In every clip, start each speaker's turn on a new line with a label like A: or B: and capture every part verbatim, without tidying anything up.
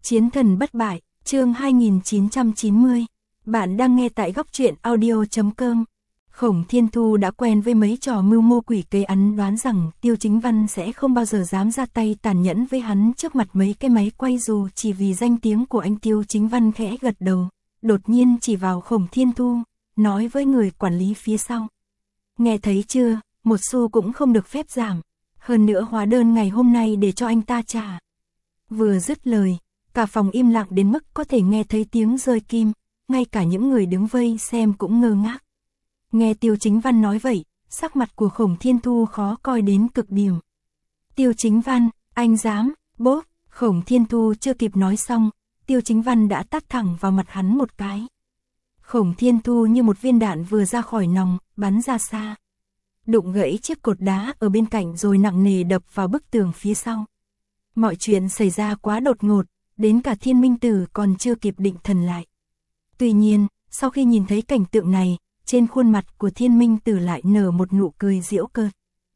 A: Chiến thần bất bại, chương hai nghìn chín trăm chín mươi. Bạn đang nghe tại góc truyện audio chấm com. Khổng Thiên Thu đã quen với mấy trò mưu mô quỷ kế, ắn đoán rằng Tiêu Chính Văn sẽ không bao giờ dám ra tay tàn nhẫn với hắn trước mặt mấy cái máy quay, dù chỉ vì danh tiếng của anh. Tiêu Chính Văn khẽ gật đầu, đột nhiên chỉ vào Khổng Thiên Thu, nói với người quản lý phía sau. Nghe thấy chưa, một xu cũng không được phép giảm, hơn nữa hóa đơn ngày hôm nay để cho anh ta trả. Vừa dứt lời, cả phòng im lặng đến mức có thể nghe thấy tiếng rơi kim, ngay cả những người đứng vây xem cũng ngơ ngác. Nghe Tiêu Chính Văn nói vậy, sắc mặt của Khổng Thiên Thu khó coi đến cực điểm. Tiêu Chính Văn, anh dám, bốp, Khổng Thiên Thu chưa kịp nói xong, Tiêu Chính Văn đã tát thẳng vào mặt hắn một cái. Khổng Thiên Thu như một viên đạn vừa ra khỏi nòng, bắn ra xa. Đụng gãy chiếc cột đá ở bên cạnh rồi nặng nề đập vào bức tường phía sau. Mọi chuyện xảy ra quá đột ngột, đến cả Thiên Minh Tử còn chưa kịp định thần lại. Tuy nhiên, sau khi nhìn thấy cảnh tượng này, trên khuôn mặt của Thiên Minh Tử lại nở một nụ cười giễu cợt.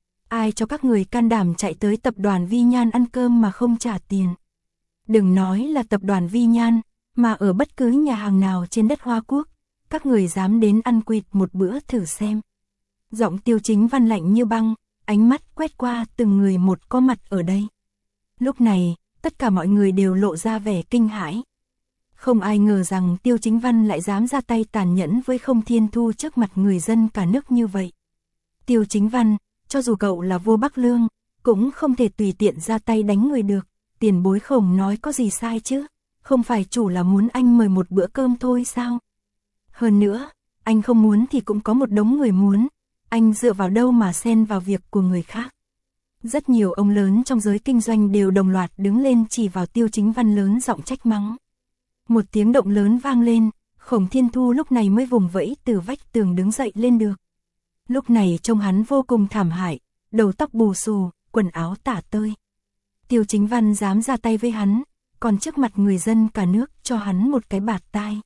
A: Ai cho các người can đảm chạy tới tập đoàn Vi Nhan ăn cơm mà không trả tiền? Đừng nói là tập đoàn Vi Nhan, mà ở bất cứ nhà hàng nào trên đất Hoa Quốc, các người dám đến ăn quỵt một bữa thử xem. Giọng Tiêu Chính Văn lạnh như băng, ánh mắt quét qua từng người một có mặt ở đây. Lúc này, tất cả mọi người đều lộ ra vẻ kinh hãi. Không ai ngờ rằng Tiêu Chính Văn lại dám ra tay tàn nhẫn với Khổng Thiên Thu trước mặt người dân cả nước như vậy. Tiêu Chính Văn, cho dù cậu là vua Bắc Lương, cũng không thể tùy tiện ra tay đánh người được. Tiền bối Khổng nói có gì sai chứ? Không phải chủ là muốn anh mời một bữa cơm thôi sao? Hơn nữa, anh không muốn thì cũng có một đống người muốn. Anh dựa vào đâu mà xen vào việc của người khác? Rất nhiều ông lớn trong giới kinh doanh đều đồng loạt đứng lên chỉ vào Tiêu Chính Văn, lớn giọng trách mắng. Một tiếng động lớn vang lên, Khổng Thiên Thu lúc này mới vùng vẫy từ vách tường đứng dậy lên được. Lúc này trông hắn vô cùng thảm hại, đầu tóc bù xù, quần áo tả tơi. Tiêu Chính Văn dám ra tay với hắn, còn trước mặt người dân cả nước cho hắn một cái bạt tai.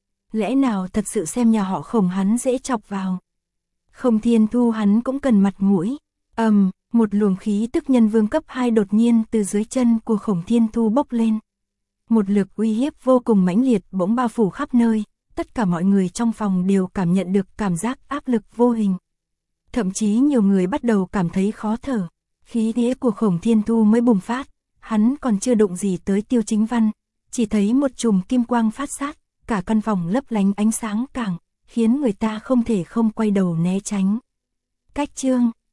A: Lẽ nào thật sự xem nhà họ Khổng hắn dễ chọc vào? Khổng Thiên Thu hắn cũng cần mặt mũi. Ầm, um, một luồng khí tức nhân vương cấp hai đột nhiên từ dưới chân của Khổng Thiên Thu bốc lên. Một lực uy hiếp vô cùng mãnh liệt bỗng bao phủ khắp nơi, tất cả mọi người trong phòng đều cảm nhận được cảm giác áp lực vô hình. Thậm chí nhiều người bắt đầu cảm thấy khó thở. Khí thế của Khổng Thiên Thu mới bùng phát, hắn còn chưa đụng gì tới Tiêu Chính Văn, chỉ thấy một chùm kim quang phát sát, cả căn phòng lấp lánh ánh sáng càng khiến người ta không thể không quay đầu né tránh. Cách chương,